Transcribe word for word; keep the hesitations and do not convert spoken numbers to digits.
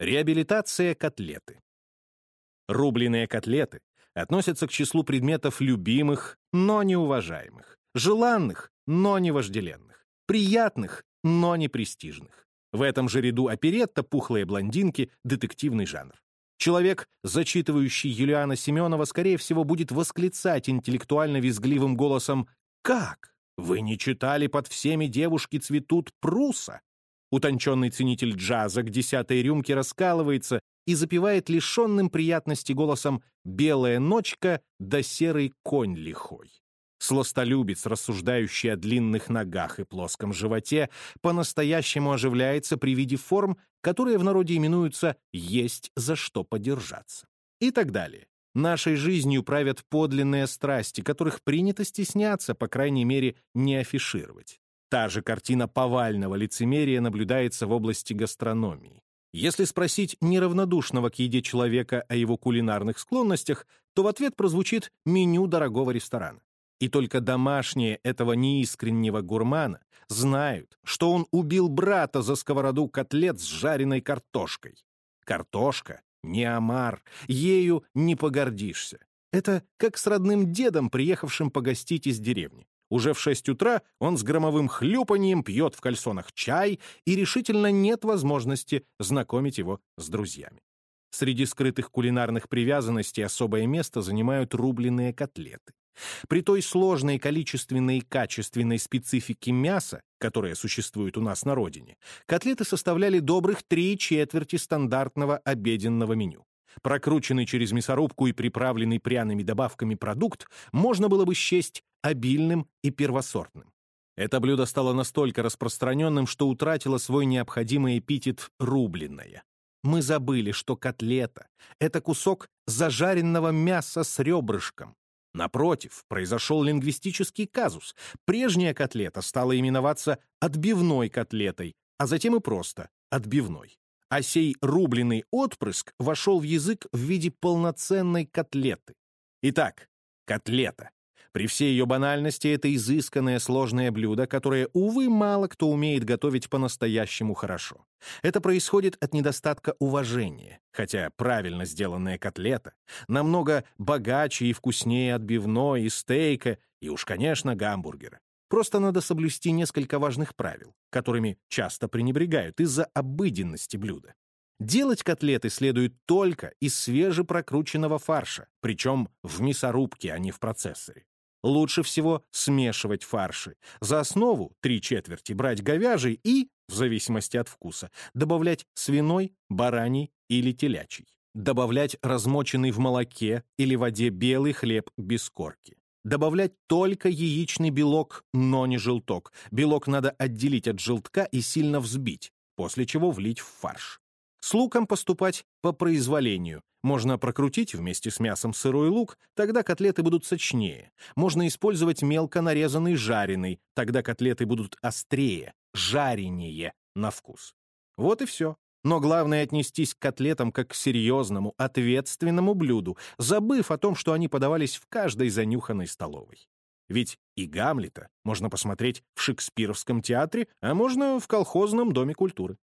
Реабилитация котлеты. Рубленые котлеты относятся к числу предметов любимых, но неуважаемых, желанных, но не вожделенных, приятных, но не престижных. В этом же ряду оперетта, пухлые блондинки, детективный жанр. Человек, зачитывающий Юлиана Семенова, скорее всего, будет восклицать интеллектуально-визгливым голосом: «Как? Вы не читали «Под всеми девушки цветут» Пруса?» Утонченный ценитель джаза к десятой рюмке раскалывается и запевает лишенным приятности голосом «Белая ночка да серый конь лихой». Сластолюбец, рассуждающий о длинных ногах и плоском животе, по-настоящему оживляется при виде форм, которые в народе именуются «есть за что подержаться». И так далее. Нашей жизнью правят подлинные страсти, которых принято стесняться, по крайней мере, не афишировать. Та же картина повального лицемерия наблюдается в области гастрономии. Если спросить неравнодушного к еде человека о его кулинарных склонностях, то в ответ прозвучит меню дорогого ресторана. И только домашние этого неискреннего гурмана знают, что он убил брата за сковороду котлет с жареной картошкой. Картошка — не омар, ею не погордишься. Это как с родным дедом, приехавшим погостить из деревни. Уже в шесть утра он с громовым хлюпаньем пьет в кальсонах чай, и решительно нет возможности знакомить его с друзьями. Среди скрытых кулинарных привязанностей особое место занимают рубленые котлеты. При той сложной количественной и качественной специфике мяса, которая существует у нас на родине, котлеты составляли добрых три четверти стандартного обеденного меню. Прокрученный через мясорубку и приправленный пряными добавками продукт можно было бы счесть обильным и первосортным. Это блюдо стало настолько распространенным, что утратило свой необходимый эпитет «рубленное». Мы забыли, что котлета — это кусок зажаренного мяса с ребрышком. Напротив, произошел лингвистический казус. Прежняя котлета стала именоваться отбивной котлетой, а затем и просто отбивной. А сей рубленый отпрыск вошел в язык в виде полноценной котлеты. Итак, котлета. При всей ее банальности это изысканное сложное блюдо, которое, увы, мало кто умеет готовить по-настоящему хорошо. Это происходит от недостатка уважения, хотя правильно сделанная котлета намного богаче и вкуснее отбивной и стейка, и уж, конечно, гамбургера. Просто надо соблюсти несколько важных правил, которыми часто пренебрегают из-за обыденности блюда. Делать котлеты следует только из свежепрокрученного фарша, причем в мясорубке, а не в процессоре. Лучше всего смешивать фарши. За основу три четверти брать говяжий и, в зависимости от вкуса, добавлять свиной, бараний или телячий. Добавлять размоченный в молоке или воде белый хлеб без корки. Добавлять только яичный белок, но не желток. Белок надо отделить от желтка и сильно взбить, после чего влить в фарш. С луком поступать по произволению. Можно прокрутить вместе с мясом сырой лук, тогда котлеты будут сочнее. Можно использовать мелко нарезанный жареный, тогда котлеты будут острее, жаренее на вкус. Вот и все. Но главное отнестись к котлетам как к серьезному, ответственному блюду, забыв о том, что они подавались в каждой занюханной столовой. Ведь и Гамлета можно посмотреть в Шекспировском театре, а можно в колхозном доме культуры.